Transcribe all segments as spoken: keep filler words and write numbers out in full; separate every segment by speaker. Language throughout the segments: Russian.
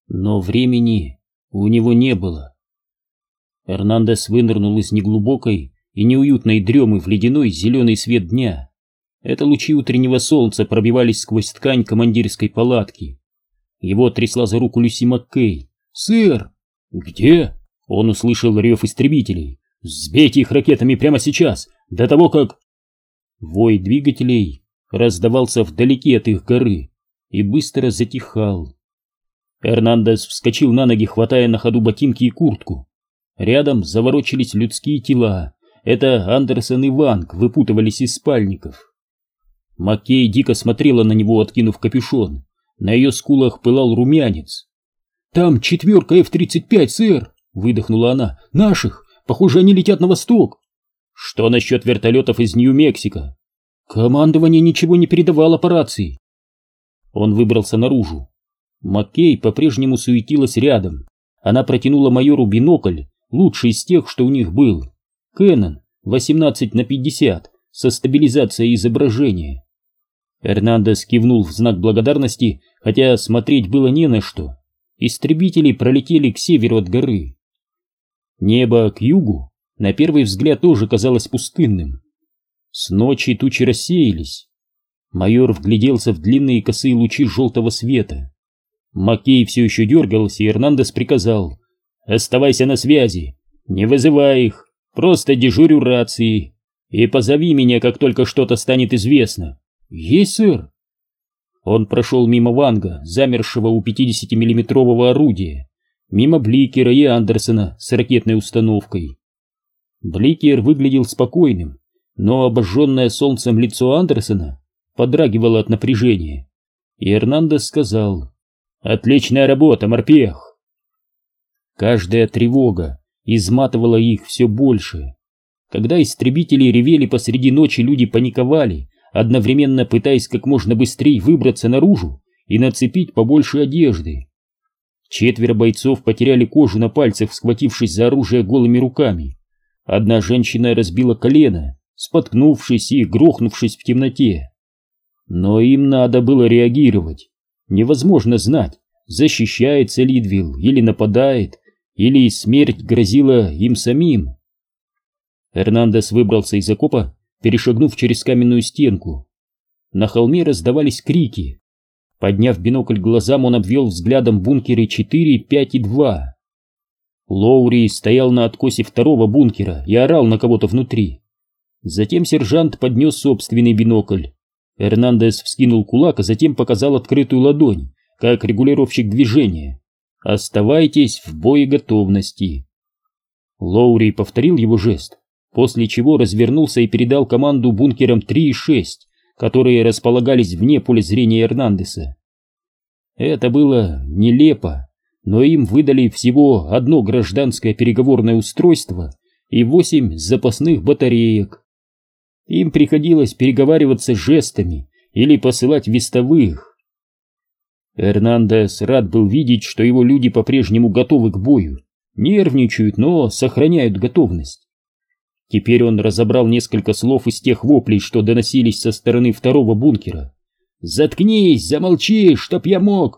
Speaker 1: Но времени у него не было. Эрнандес вынырнул из неглубокой и неуютной дремы в ледяной зеленый свет дня. Это лучи утреннего солнца пробивались сквозь ткань командирской палатки. Его трясла за руку Люси Маккей. «Сэр!» «Где?» Он услышал рев истребителей. «Сбейте их ракетами прямо сейчас, до того как...» Вой двигателей раздавался вдалеке от их горы и быстро затихал. Эрнандес вскочил на ноги, хватая на ходу ботинки и куртку. Рядом заворочились людские тела. Это Андерсон и Ванг выпутывались из спальников. Маккей дико смотрела на него, откинув капюшон. На ее скулах пылал румянец. «Там четверка эф тридцать пять, сэр!» — выдохнула она. «Наших! Похоже, они летят на восток!» «Что насчет вертолетов из Нью-Мексико?» «Командование ничего не передавало по рации». Он выбрался наружу. Маккей по-прежнему суетилась рядом. Она протянула майору бинокль, лучший из тех, что у них был. Canon восемнадцать на пятьдесят со стабилизацией изображения. Эрнандес кивнул в знак благодарности, хотя смотреть было не на что. Истребители пролетели к северу от горы. Небо к югу на первый взгляд тоже казалось пустынным. С ночи тучи рассеялись. Майор вгляделся в длинные косые лучи желтого света. Маккей все еще дергался, и Эрнандес приказал: «Оставайся на связи, не вызывай их, просто дежурь у рации и позови меня, как только что-то станет известно». «Есть, сэр». Он прошел мимо Ванга, замершего у пятидесятимиллиметрового орудия, мимо Бликера и Андерсона с ракетной установкой. Бликер выглядел спокойным, но обожженное солнцем лицо Андерсона подрагивало от напряжения, и Эрнандес сказал: «Отличная работа, морпех!» Каждая тревога изматывала их все больше. Когда истребители ревели посреди ночи, люди паниковали, одновременно пытаясь как можно быстрее выбраться наружу и нацепить побольше одежды. Четверо бойцов потеряли кожу на пальцах, схватившись за оружие голыми руками. Одна женщина разбила колено, споткнувшись и грохнувшись в темноте. Но им надо было реагировать. Невозможно знать, защищается Лидвилл или нападает, или смерть грозила им самим. Эрнандес выбрался из окопа, перешагнув через каменную стенку. На холме раздавались крики. Подняв бинокль к глазам, он обвел взглядом бункеры четыре, пять и два. Лоури стоял на откосе второго бункера и орал на кого-то внутри. Затем сержант поднес собственный бинокль. Эрнандес вскинул кулак, а затем показал открытую ладонь, как регулировщик движения. «Оставайтесь в боеготовности». Лоури повторил его жест, после чего развернулся и передал команду бункерам три и шесть, которые располагались вне поля зрения Эрнандеса. Это было нелепо, но им выдали всего одно гражданское переговорное устройство и восемь запасных батареек. Им приходилось переговариваться жестами или посылать вестовых. Эрнандес рад был видеть, что его люди по-прежнему готовы к бою, нервничают, но сохраняют готовность. Теперь он разобрал несколько слов из тех воплей, что доносились со стороны второго бункера. «Заткнись, замолчи, чтоб я мог!»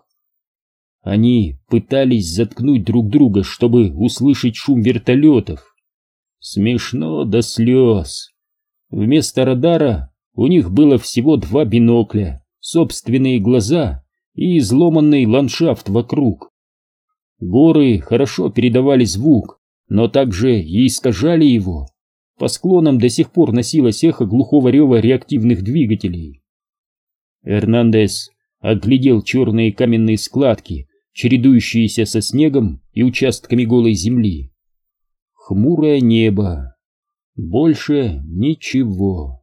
Speaker 1: Они пытались заткнуть друг друга, чтобы услышать шум вертолетов. Смешно до слез. Вместо радара у них было всего два бинокля, собственные глаза и изломанный ландшафт вокруг. Горы хорошо передавали звук, но также и искажали его. По склонам до сих пор носилось эхо глухого рева реактивных двигателей. Эрнандес оглядел черные каменные складки, чередующиеся со снегом и участками голой земли. Хмурое небо. Больше ничего.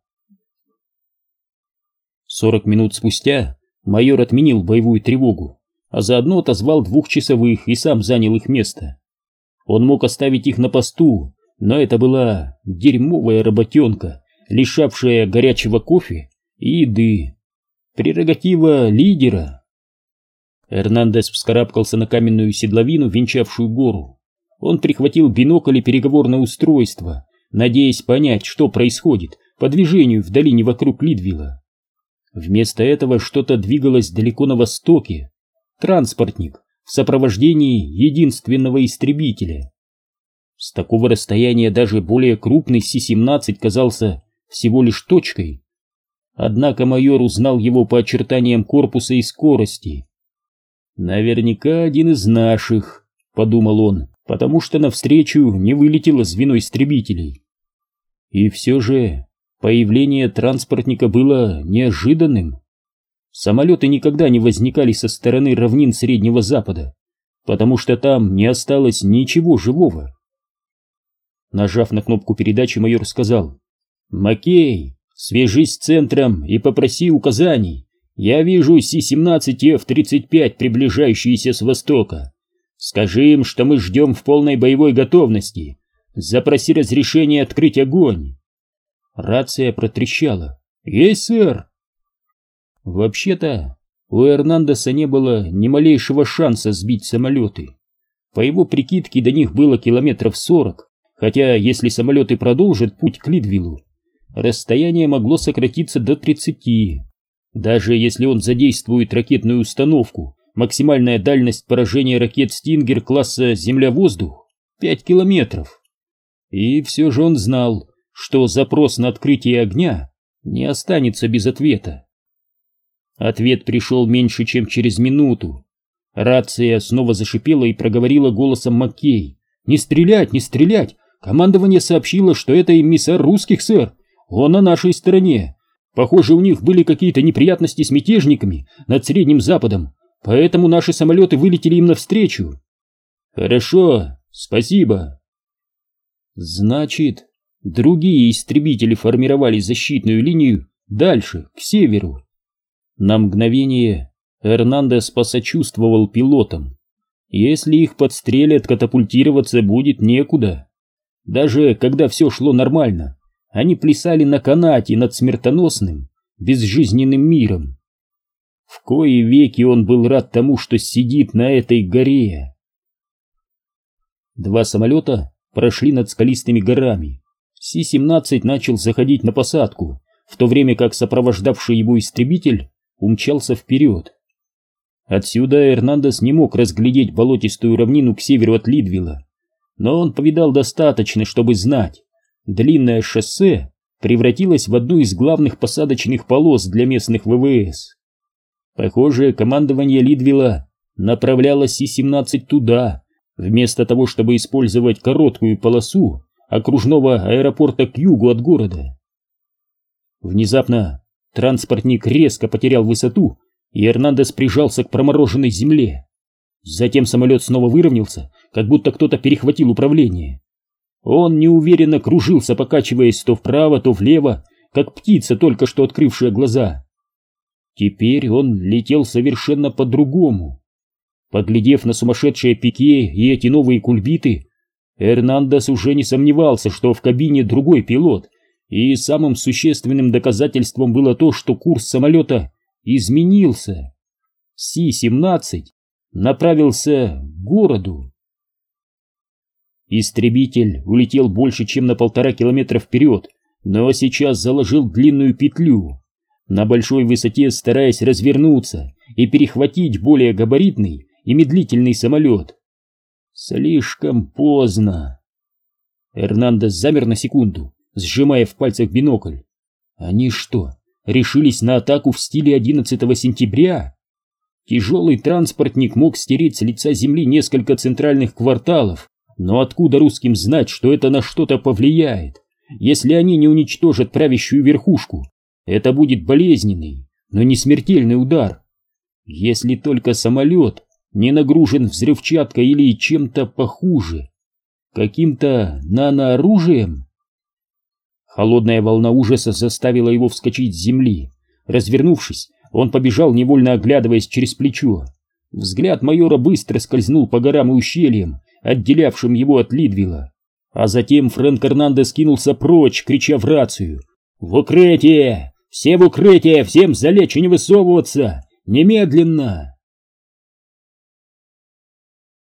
Speaker 1: Сорок минут спустя майор отменил боевую тревогу, а заодно отозвал двухчасовых и сам занял их место. Он мог оставить их на посту, но это была дерьмовая работенка, лишавшая горячего кофе и еды. Прерогатива лидера. Эрнандес вскарабкался на каменную седловину, венчавшую гору. Он прихватил бинокль и переговорное устройство, надеясь понять, что происходит по движению в долине вокруг Лидвилла. Вместо этого что-то двигалось далеко на востоке. Транспортник, в сопровождении единственного истребителя. С такого расстояния даже более крупный Си семнадцать казался всего лишь точкой. Однако майор узнал его по очертаниям корпуса и скорости. «Наверняка один из наших», — подумал он, потому что навстречу не вылетело звено истребителей. И все же появление транспортника было неожиданным. Самолеты никогда не возникали со стороны равнин Среднего Запада, потому что там не осталось ничего живого. Нажав на кнопку передачи, майор сказал: «Маккей, свяжись с центром и попроси указаний. Я вижу Си семнадцать и Эф тридцать пять, приближающиеся с востока. Скажи им, что мы ждем в полной боевой готовности. Запроси разрешение открыть огонь». Рация протрещала. «Есть, сэр!» Вообще-то, у Эрнандеса не было ни малейшего шанса сбить самолеты. По его прикидке, до них было километров сорок, хотя если самолеты продолжат путь к Лидвиллу, расстояние могло сократиться до тридцати. Даже если он задействует ракетную установку, максимальная дальность поражения ракет «Стингер» класса «Земля-воздух» — пять километров. И все же он знал, что запрос на открытие огня не останется без ответа. Ответ пришел меньше, чем через минуту. Рация снова зашипела и проговорила голосом Маккей: «Не стрелять, не стрелять! Командование сообщило, что это эмиссар русских, сэр. Он на нашей стороне. Похоже, у них были какие-то неприятности с мятежниками над Средним Западом, поэтому наши самолеты вылетели им навстречу». «Хорошо, спасибо». Значит, другие истребители формировали защитную линию дальше, к северу. На мгновение Эрнандес посочувствовал пилотам. Если их подстрелят, катапультироваться будет некуда. Даже когда все шло нормально, они плясали на канате над смертоносным, безжизненным миром. В кои веки он был рад тому, что сидит на этой горе. Два самолета прошли над скалистыми горами. Си семнадцать начал заходить на посадку, в то время как сопровождавший его истребитель умчался вперед. Отсюда Эрнандес не мог разглядеть болотистую равнину к северу от Лидвилла, но он повидал достаточно, чтобы знать: длинное шоссе превратилось в одну из главных посадочных полос для местных ВВС. Похоже, командование Лидвилла направляло Си семнадцать туда, вместо того, чтобы использовать короткую полосу окружного аэропорта к югу от города. Внезапно транспортник резко потерял высоту, и Эрнандес прижался к промороженной земле. Затем самолет снова выровнялся, как будто кто-то перехватил управление. Он неуверенно кружился, покачиваясь то вправо, то влево, как птица, только что открывшая глаза. Теперь он летел совершенно по-другому. Поглядев на сумасшедшее пике и эти новые кульбиты, Эрнандес уже не сомневался, что в кабине другой пилот, и самым существенным доказательством было то, что курс самолета изменился. Си семнадцать направился к городу. Истребитель улетел больше, чем на полтора километра вперед, но сейчас заложил длинную петлю, на большой высоте стараясь развернуться и перехватить более габаритный и медлительный самолет. Слишком поздно. Эрнандес замер на секунду, сжимая в пальцах бинокль. Они что, решились на атаку в стиле одиннадцатого сентября? Тяжелый транспортник мог стереть с лица земли несколько центральных кварталов, но откуда русским знать, что это на что-то повлияет? Если они не уничтожат правящую верхушку, это будет болезненный, но не смертельный удар. Если только самолет не нагружен взрывчаткой или чем-то похуже, каким-то нанооружием. Холодная волна ужаса заставила его вскочить с земли. Развернувшись, он побежал, невольно оглядываясь через плечо. Взгляд майора быстро скользнул по горам и ущельям, отделявшим его от Лидвилла. А затем Фрэнк Эрнандес кинулся прочь, крича в рацию: «В укрытие! Все в укрытие! Всем залечь и не высовываться! Немедленно!»